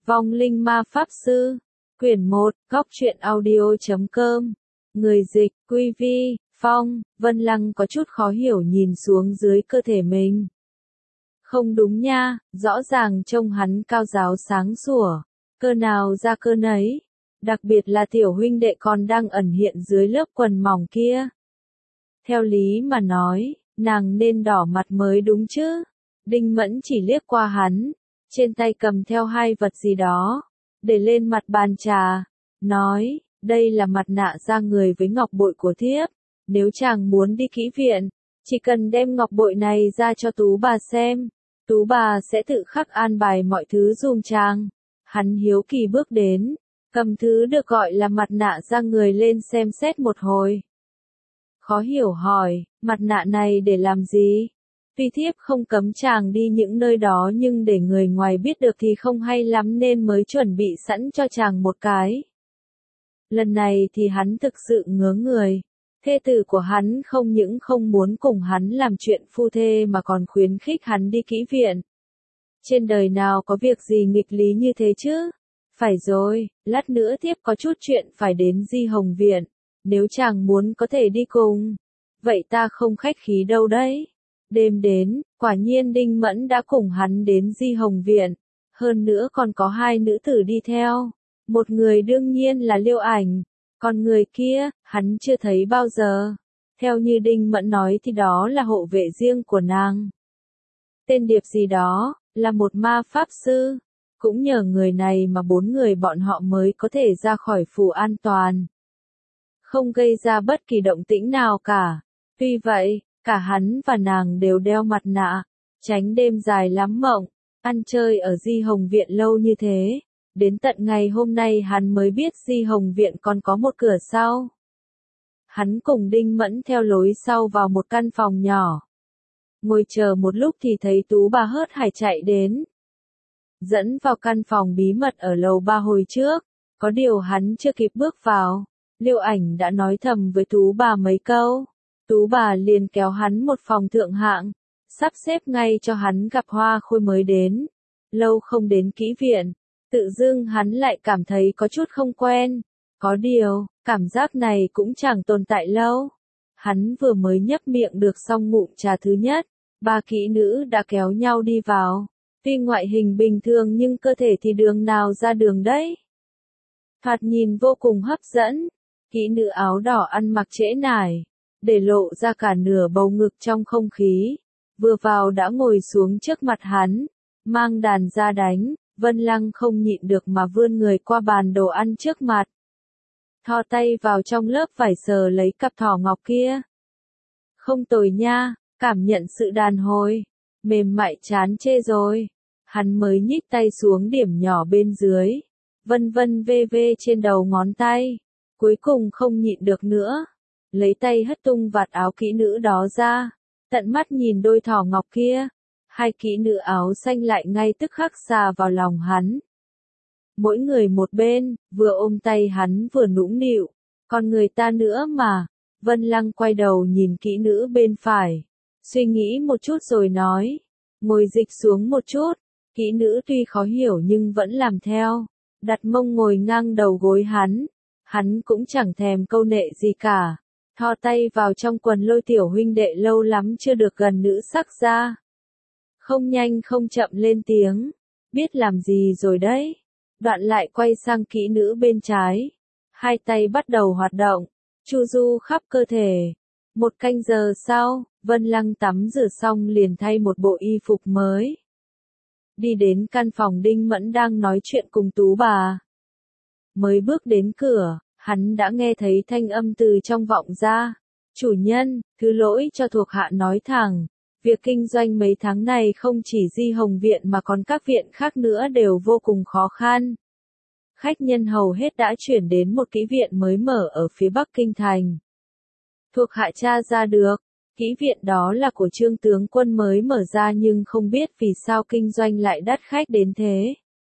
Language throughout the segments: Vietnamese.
Vong linh ma pháp sư. Quyển 1, Góc truyện audio.com. Người dịch, Quy Vi, Phong. Vân Lăng có chút khó hiểu nhìn xuống dưới cơ thể mình. Không đúng nha, rõ ràng trông hắn cao ráo sáng sủa. Cơ nào ra cơ nấy. Đặc biệt là tiểu huynh đệ còn đang ẩn hiện dưới lớp quần mỏng kia. Theo lý mà nói, nàng nên đỏ mặt mới đúng chứ. Đinh Mẫn chỉ liếc qua hắn, trên tay cầm theo hai vật gì đó, để lên mặt bàn trà, nói, đây là mặt nạ da người với ngọc bội của thiếp, nếu chàng muốn đi kỹ viện, chỉ cần đem ngọc bội này ra cho Tú bà xem, Tú bà sẽ tự khắc an bài mọi thứ giùm chàng. Hắn hiếu kỳ bước đến, cầm thứ được gọi là mặt nạ da người lên xem xét một hồi. Khó hiểu hỏi, mặt nạ này để làm gì? Tuy thiếp không cấm chàng đi những nơi đó nhưng để người ngoài biết được thì không hay lắm nên mới chuẩn bị sẵn cho chàng một cái. Lần này thì hắn thực sự ngớ người. Thê tử của hắn không những không muốn cùng hắn làm chuyện phu thê mà còn khuyến khích hắn đi kỹ viện. Trên đời nào có việc gì nghịch lý như thế chứ? Phải rồi, lát nữa thiếp có chút chuyện phải đến Di Hồng Viện. Nếu chàng muốn có thể đi cùng. Vậy ta không khách khí đâu đấy. Đêm đến, quả nhiên Đinh Mẫn đã cùng hắn đến Di Hồng Viện. Hơn nữa còn có hai nữ tử đi theo. Một người đương nhiên là Liêu Ảnh. Còn người kia, hắn chưa thấy bao giờ. Theo như Đinh Mẫn nói thì đó là hộ vệ riêng của nàng. Tên điệp gì đó, là một ma pháp sư. Cũng nhờ người này mà 4 người bọn họ mới có thể ra khỏi phủ an toàn. Không gây ra bất kỳ động tĩnh nào cả. Tuy vậy, cả hắn và nàng đều đeo mặt nạ, tránh đêm dài lắm mộng, ăn chơi ở Di Hồng Viện lâu như thế. Đến tận ngày hôm nay hắn mới biết Di Hồng Viện còn có một cửa sau. Hắn cùng Đinh Mẫn theo lối sau vào một căn phòng nhỏ. Ngồi chờ một lúc thì thấy Tú bà hớt hải chạy đến. Dẫn vào căn phòng bí mật ở lầu 3 hồi trước, có điều hắn chưa kịp bước vào. Liêu Ảnh đã nói thầm với Tú bà mấy câu. Tú bà liền kéo hắn một phòng thượng hạng, sắp xếp ngay cho hắn gặp Hoa Khôi mới đến. Lâu không đến kỹ viện, tự dưng hắn lại cảm thấy có chút không quen. Có điều, cảm giác này cũng chẳng tồn tại lâu. Hắn vừa mới nhấp miệng được xong ngụm trà thứ nhất, 3 kỹ nữ đã kéo nhau đi vào. Tuy ngoại hình bình thường nhưng cơ thể thì đường nào ra đường đấy. Thoạt nhìn vô cùng hấp dẫn. Kỹ nữ áo đỏ ăn mặc trễ nải, để lộ ra cả nửa bầu ngực trong không khí. Vừa vào đã ngồi xuống trước mặt hắn, mang đàn ra đánh. Vân Lăng không nhịn được mà vươn người qua bàn đồ ăn trước mặt. Thò tay vào trong lớp vải sờ lấy cặp thỏ ngọc kia. Không tồi nha, cảm nhận sự đàn hồi. Mềm mại chán chê rồi. Hắn mới nhích tay xuống điểm nhỏ bên dưới. Vân vân vê vê trên đầu ngón tay. Cuối cùng không nhịn được nữa. Lấy tay hất tung vạt áo kỹ nữ đó ra. Tận mắt nhìn đôi thỏ ngọc kia. Hai kỹ nữ áo xanh lại ngay tức khắc xà vào lòng hắn. Mỗi người một bên, vừa ôm tay hắn vừa nũng nịu. Còn người ta nữa mà. Vân Lăng quay đầu nhìn kỹ nữ bên phải. Suy nghĩ một chút rồi nói. Ngồi dịch xuống một chút. Kỹ nữ tuy khó hiểu nhưng vẫn làm theo. Đặt mông ngồi ngang đầu gối hắn. Hắn cũng chẳng thèm câu nệ gì cả. Thò tay vào trong quần lôi tiểu huynh đệ lâu lắm chưa được gần nữ sắc ra. Không nhanh không chậm lên tiếng. Biết làm gì rồi đấy. Đoạn lại quay sang kỹ nữ bên trái. Hai tay bắt đầu hoạt động. Chu du khắp cơ thể. 1 canh giờ sau, Vân Lăng tắm rửa xong liền thay một bộ y phục mới. Đi đến căn phòng Đinh Mẫn đang nói chuyện cùng Tú bà. Mới bước đến cửa, hắn đã nghe thấy thanh âm từ trong vọng ra. Chủ nhân, thứ lỗi cho thuộc hạ nói thẳng. Việc kinh doanh mấy tháng này không chỉ Di Hồng Viện mà còn các viện khác nữa đều vô cùng khó khăn. Khách nhân hầu hết đã chuyển đến một kỹ viện mới mở ở phía Bắc Kinh Thành. Thuộc hạ tra ra được, kỹ viện đó là của Trương tướng quân mới mở ra nhưng không biết vì sao kinh doanh lại đắt khách đến thế.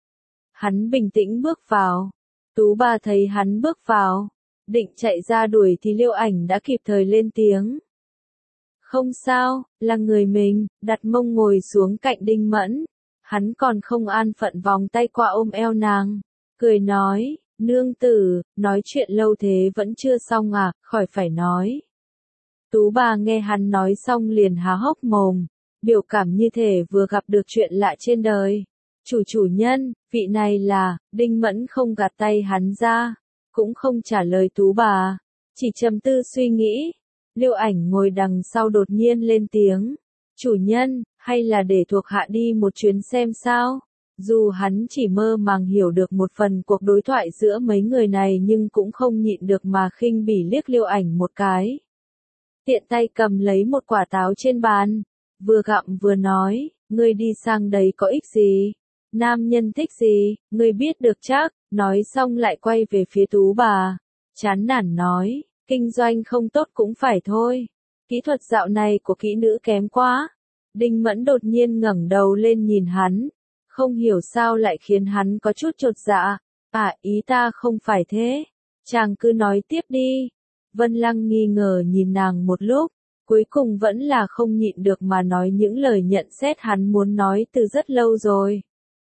Hắn bình tĩnh bước vào. Tú bà thấy hắn bước vào, định chạy ra đuổi thì Liêu Ảnh đã kịp thời lên tiếng. Không sao, là người mình, đặt mông ngồi xuống cạnh Đinh Mẫn. Hắn còn không an phận vòng tay qua ôm eo nàng, cười nói, nương tử, nói chuyện lâu thế vẫn chưa xong à, khỏi phải nói. Tú bà nghe hắn nói xong liền há hốc mồm, biểu cảm như thể vừa gặp được chuyện lạ trên đời. Chủ nhân, vị này là, Đinh Mẫn không gạt tay hắn ra, cũng không trả lời Tú bà, chỉ trầm tư suy nghĩ. Liêu Ảnh ngồi đằng sau đột nhiên lên tiếng, chủ nhân, hay là để thuộc hạ đi một chuyến xem sao? Dù hắn chỉ mơ màng hiểu được một phần cuộc đối thoại giữa mấy người này nhưng cũng không nhịn được mà khinh bỉ liếc Liêu Ảnh một cái. Tiện tay cầm lấy một quả táo trên bàn, vừa gặm vừa nói, ngươi đi sang đấy có ích gì? Nam nhân thích gì, ngươi biết được chắc, nói xong lại quay về phía Tú bà. Chán nản nói, kinh doanh không tốt cũng phải thôi. Kỹ thuật dạo này của kỹ nữ kém quá. Đinh Mẫn đột nhiên ngẩng đầu lên nhìn hắn, không hiểu sao lại khiến hắn có chút chột dạ. À, ý ta không phải thế. Chàng cứ nói tiếp đi. Vân Lăng nghi ngờ nhìn nàng một lúc, cuối cùng vẫn là không nhịn được mà nói những lời nhận xét hắn muốn nói từ rất lâu rồi.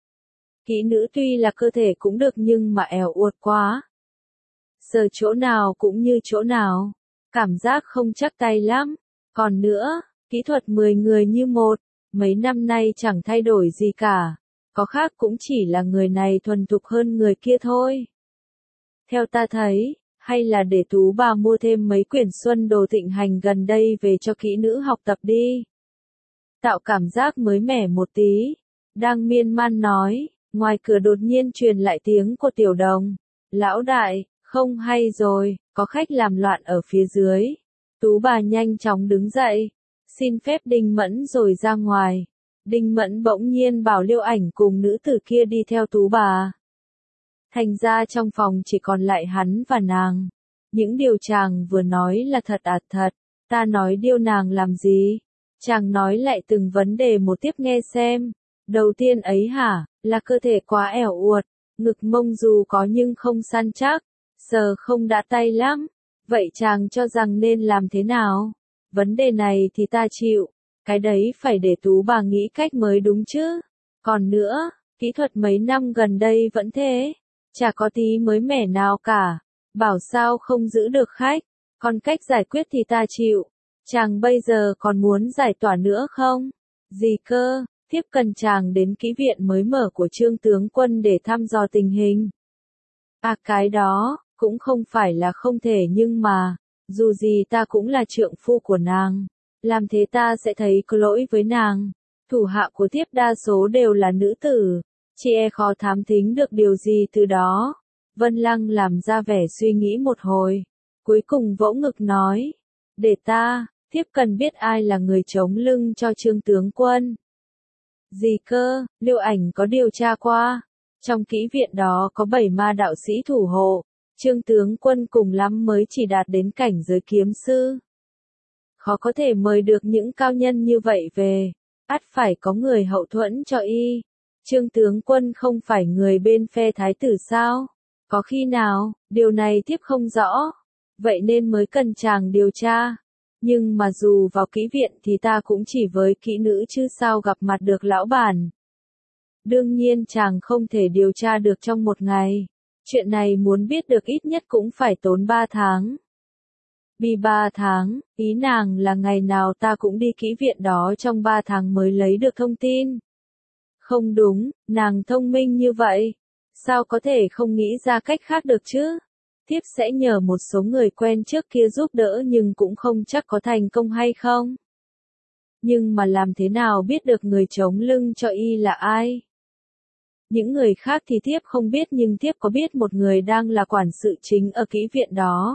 Kỹ nữ tuy là cơ thể cũng được nhưng mà ẻo uột quá. Giờ chỗ nào cũng như chỗ nào, cảm giác không chắc tay lắm. Còn nữa, kỹ thuật 10 người như một, mấy năm nay chẳng thay đổi gì cả. Có khác cũng chỉ là người này thuần thục hơn người kia thôi. Theo ta thấy, hay là để Tú bà mua thêm mấy quyển Xuân Đồ thịnh hành gần đây về cho kỹ nữ học tập đi. Tạo cảm giác mới mẻ một tí. Đang miên man nói, ngoài cửa đột nhiên truyền lại tiếng của Tiểu Đồng. Lão đại, không hay rồi, có khách làm loạn ở phía dưới. Tú bà nhanh chóng đứng dậy, xin phép Đinh Mẫn rồi ra ngoài. Đinh Mẫn bỗng nhiên bảo Liêu Ảnh cùng nữ tử kia đi theo Tú bà. Thành ra trong phòng chỉ còn lại hắn và nàng. Những điều chàng vừa nói là thật à? Thật, ta nói điêu nàng làm gì? Chàng nói lại từng vấn đề một tiếp nghe xem. Đầu tiên ấy hả, là cơ thể quá ẻo uột, ngực mông dù có nhưng không săn chắc, sờ không đã tay lắm. Vậy chàng cho rằng nên làm thế nào? Vấn đề này thì ta chịu, cái đấy phải để Tú bà nghĩ cách mới đúng chứ. Còn nữa, kỹ thuật mấy năm gần đây vẫn thế, chả có tí mới mẻ nào cả. Bảo sao không giữ được khách, còn cách giải quyết thì ta chịu. Chàng bây giờ còn muốn giải tỏa nữa không? Gì cơ? Thiếp cần chàng đến kỹ viện mới mở của Trương tướng quân để thăm dò tình hình. À, cái đó, cũng không phải là không thể nhưng mà, dù gì ta cũng là trượng phu của nàng. Làm thế ta sẽ thấy có lỗi với nàng. Thủ hạ của thiếp đa số đều là nữ tử, chỉ e khó thám thính được điều gì từ đó. Vân Lăng làm ra vẻ suy nghĩ một hồi, cuối cùng vỗ ngực nói, để ta, thiếp cần biết ai là người chống lưng cho Trương tướng quân. Gì cơ? Liêu Ảnh có điều tra qua, trong kỹ viện đó có 7 ma đạo sĩ thủ hộ, Trương tướng quân cùng lắm mới chỉ đạt đến cảnh giới kiếm sư. Khó có thể mời được những cao nhân như vậy về, ắt phải có người hậu thuẫn cho y. Trương tướng quân không phải người bên phe thái tử sao? Có khi nào, điều này thiếp không rõ, vậy nên mới cần chàng điều tra. Nhưng mà dù vào kỹ viện thì ta cũng chỉ với kỹ nữ chứ sao gặp mặt được lão bản. Đương nhiên chàng không thể điều tra được trong một ngày. Chuyện này muốn biết được ít nhất cũng phải tốn 3 tháng. Vì 3 tháng, ý nàng là ngày nào ta cũng đi kỹ viện đó trong 3 tháng mới lấy được thông tin. Không đúng, nàng thông minh như vậy. Sao có thể không nghĩ ra cách khác được chứ? Thiếp sẽ nhờ một số người quen trước kia giúp đỡ nhưng cũng không chắc có thành công hay không. Nhưng mà làm thế nào biết được người chống lưng cho y là ai? Những người khác thì thiếp không biết nhưng thiếp có biết một người đang là quản sự chính ở kỹ viện đó.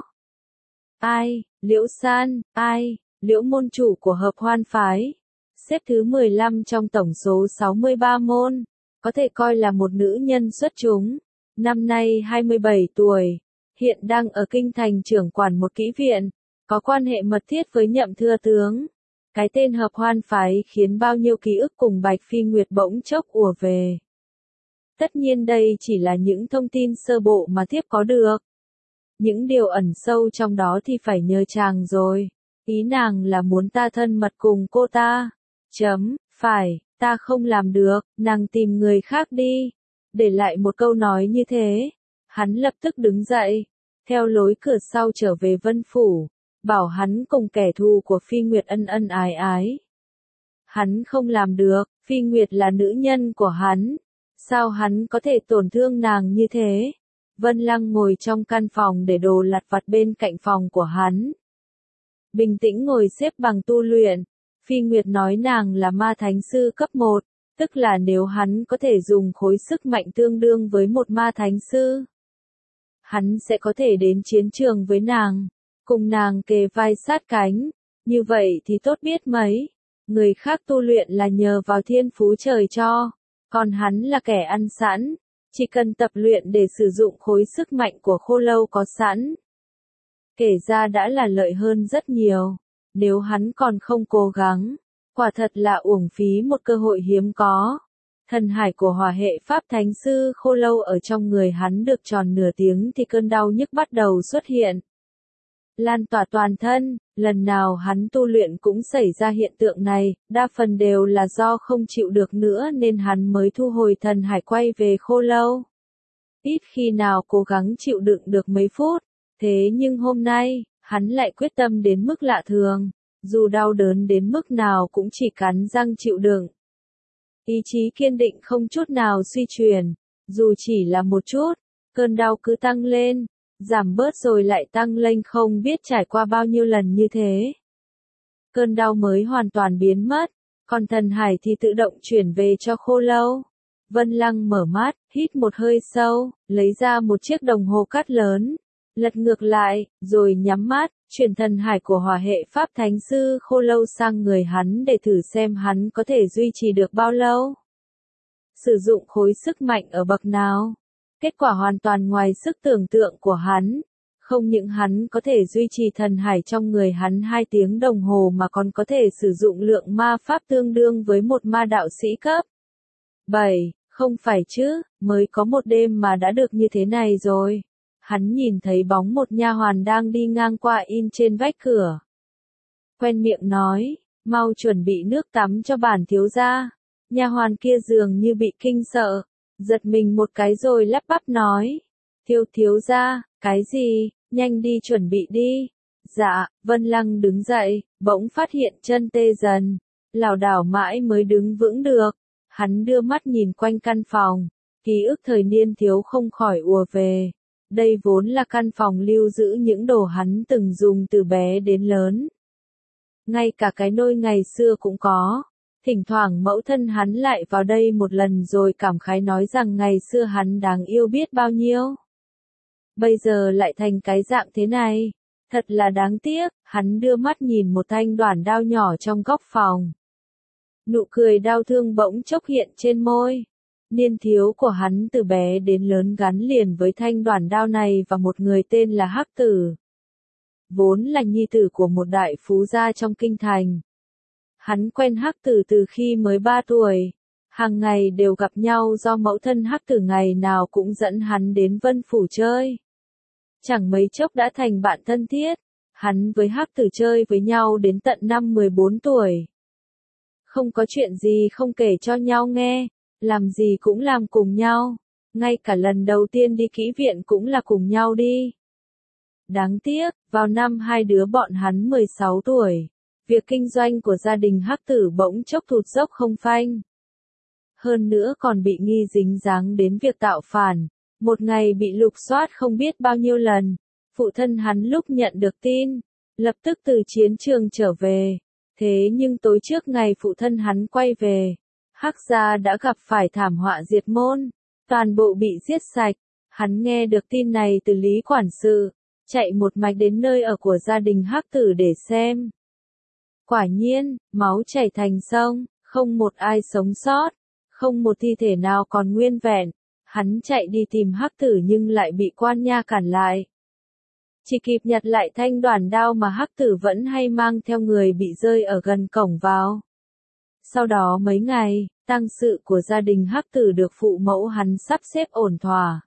Ai? Liễu San. Ai? Liễu môn chủ của Hợp Hoan phái. Xếp thứ 15 trong tổng số 63 môn. Có thể coi là một nữ nhân xuất chúng. Năm nay 27 tuổi. Hiện đang ở kinh thành trưởng quản một kỹ viện. Có quan hệ mật thiết với Nhậm thừa tướng. Cái tên Hợp Hoan phái khiến bao nhiêu ký ức cùng Bạch Phi Nguyệt bỗng chốc ùa về. Tất nhiên đây chỉ là những thông tin sơ bộ mà thiếp có được. Những điều ẩn sâu trong đó thì phải nhờ chàng rồi. Ý nàng là muốn ta thân mật cùng cô ta. Phải. Ta không làm được, nàng tìm người khác đi. Để lại một câu nói như thế, hắn lập tức đứng dậy, theo lối cửa sau trở về Vân Phủ, bảo hắn cùng kẻ thù của Phi Nguyệt ân ân ái ái. Hắn không làm được, Phi Nguyệt là nữ nhân của hắn, sao hắn có thể tổn thương nàng như thế? Vân Lăng ngồi trong căn phòng để đồ lặt vặt bên cạnh phòng của hắn. Bình tĩnh ngồi xếp bằng tu luyện, Phi Nguyệt nói nàng là ma thánh sư cấp 1, tức là nếu hắn có thể dùng khối sức mạnh tương đương với một ma thánh sư, hắn sẽ có thể đến chiến trường với nàng, cùng nàng kề vai sát cánh, như vậy thì tốt biết mấy. Người khác tu luyện là nhờ vào thiên phú trời cho, còn hắn là kẻ ăn sẵn, chỉ cần tập luyện để sử dụng khối sức mạnh của khô lâu có sẵn. Kể ra đã là lợi hơn rất nhiều, nếu hắn còn không cố gắng, quả thật là uổng phí một cơ hội hiếm có. Thần hải của hỏa hệ Pháp Thánh Sư khô lâu ở trong người hắn được tròn nửa tiếng thì cơn đau nhức bắt đầu xuất hiện. Lan tỏa toàn thân, lần nào hắn tu luyện cũng xảy ra hiện tượng này, đa phần đều là do không chịu được nữa nên hắn mới thu hồi thần hải quay về khô lâu. Ít khi nào cố gắng chịu đựng được mấy phút, thế nhưng hôm nay, hắn lại quyết tâm đến mức lạ thường, dù đau đớn đến mức nào cũng chỉ cắn răng chịu đựng. Ý chí kiên định không chút nào suy chuyển, dù chỉ là một chút, cơn đau cứ tăng lên, giảm bớt rồi lại tăng lên không biết trải qua bao nhiêu lần như thế. Cơn đau mới hoàn toàn biến mất, còn thần hải thì tự động chuyển về cho khô lâu. Vân Lăng mở mắt, hít một hơi sâu, lấy ra một chiếc đồng hồ cát lớn, lật ngược lại, rồi nhắm mắt, chuyển thần hải của hỏa hệ Pháp Thánh Sư khô lâu sang người hắn để thử xem hắn có thể duy trì được bao lâu. Sử dụng khối sức mạnh ở bậc nào? Kết quả hoàn toàn ngoài sức tưởng tượng của hắn. Không những hắn có thể duy trì thần hải trong người hắn 2 tiếng đồng hồ mà còn có thể sử dụng lượng ma pháp tương đương với một ma đạo sĩ cấp 7, không phải chứ, mới có một đêm mà đã được như thế này rồi. Hắn nhìn thấy bóng một nha hoàn đang đi ngang qua in trên vách cửa. Quen miệng nói, mau chuẩn bị nước tắm cho bản thiếu gia. Nha hoàn kia dường như bị kinh sợ, giật mình một cái rồi lắp bắp nói, thiếu gia, cái gì, nhanh đi chuẩn bị đi. Dạ, Vân Lăng đứng dậy, bỗng phát hiện chân tê dần, lảo đảo mãi mới đứng vững được. Hắn đưa mắt nhìn quanh căn phòng, ký ức thời niên thiếu không khỏi ùa về. Đây vốn là căn phòng lưu giữ những đồ hắn từng dùng từ bé đến lớn. Ngay cả cái nôi ngày xưa cũng có. Thỉnh thoảng mẫu thân hắn lại vào đây một lần rồi cảm khái nói rằng ngày xưa hắn đáng yêu biết bao nhiêu. Bây giờ lại thành cái dạng thế này. Thật là đáng tiếc, hắn đưa mắt nhìn một thanh đoản đao nhỏ trong góc phòng. Nụ cười đau thương bỗng chốc hiện trên môi. Niên thiếu của hắn từ bé đến lớn gắn liền với thanh đoản đao này và một người tên là Hắc Tử. Vốn là nhi tử của một đại phú gia trong kinh thành. Hắn quen Hắc Tử từ khi mới 3 tuổi. Hàng ngày đều gặp nhau do mẫu thân Hắc Tử ngày nào cũng dẫn hắn đến Vân Phủ chơi. Chẳng mấy chốc đã thành bạn thân thiết. Hắn với Hắc Tử chơi với nhau đến tận năm 14 tuổi. Không có chuyện gì không kể cho nhau nghe, làm gì cũng làm cùng nhau. Ngay cả lần đầu tiên đi kỹ viện cũng là cùng nhau đi. Đáng tiếc, vào năm hai đứa bọn hắn 16 tuổi. Việc kinh doanh của gia đình Hắc Tử bỗng chốc thụt dốc không phanh. Hơn nữa còn bị nghi dính dáng đến việc tạo phản. Một ngày bị lục soát không biết bao nhiêu lần. Phụ thân hắn lúc nhận được tin, lập tức từ chiến trường trở về. Thế nhưng tối trước ngày phụ thân hắn quay về, Hắc gia đã gặp phải thảm họa diệt môn. Toàn bộ bị giết sạch. Hắn nghe được tin này từ Lý quản sự, chạy một mạch đến nơi ở của gia đình Hắc Tử để xem. Quả nhiên, máu chảy thành sông, không một ai sống sót, không một thi thể nào còn nguyên vẹn. Hắn chạy đi tìm Hắc Tử nhưng lại bị quan nha cản lại. Chỉ kịp nhặt lại thanh đoản đao mà Hắc Tử vẫn hay mang theo người bị rơi ở gần cổng vào. Sau đó mấy ngày, tang sự của gia đình Hắc Tử được phụ mẫu hắn sắp xếp ổn thỏa.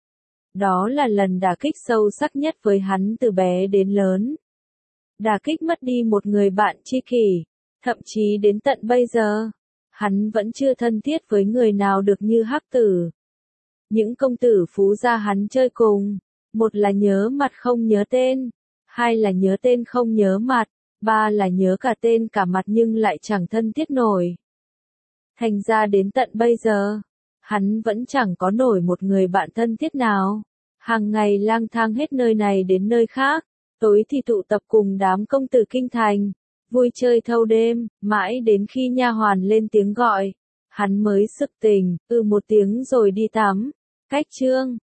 Đó là lần đả kích sâu sắc nhất với hắn từ bé đến lớn. Đả kích mất đi một người bạn tri kỷ, thậm chí đến tận bây giờ, hắn vẫn chưa thân thiết với người nào được như Hắc Tử. Những công tử phú gia hắn chơi cùng, một là nhớ mặt không nhớ tên, hai là nhớ tên không nhớ mặt, ba là nhớ cả tên cả mặt nhưng lại chẳng thân thiết nổi. Thành ra đến tận bây giờ, hắn vẫn chẳng có nổi một người bạn thân thiết nào. Hàng ngày lang thang hết nơi này đến nơi khác, tối thì tụ tập cùng đám công tử kinh thành, vui chơi thâu đêm, mãi đến khi nha hoàn lên tiếng gọi, hắn mới sực tỉnh, một tiếng rồi đi tắm. Cách chương